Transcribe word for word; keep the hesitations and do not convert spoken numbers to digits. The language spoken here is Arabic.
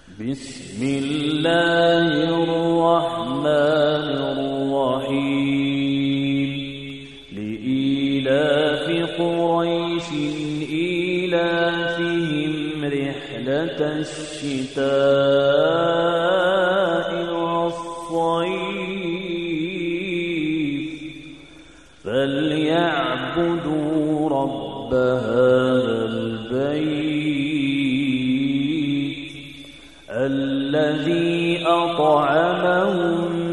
بسم الله الرحمن الرحيم لإيلاف قريش إيلافهم رحلة الشتاء والصيف فليعبدوا رب هذا البيت الذي أطعمهم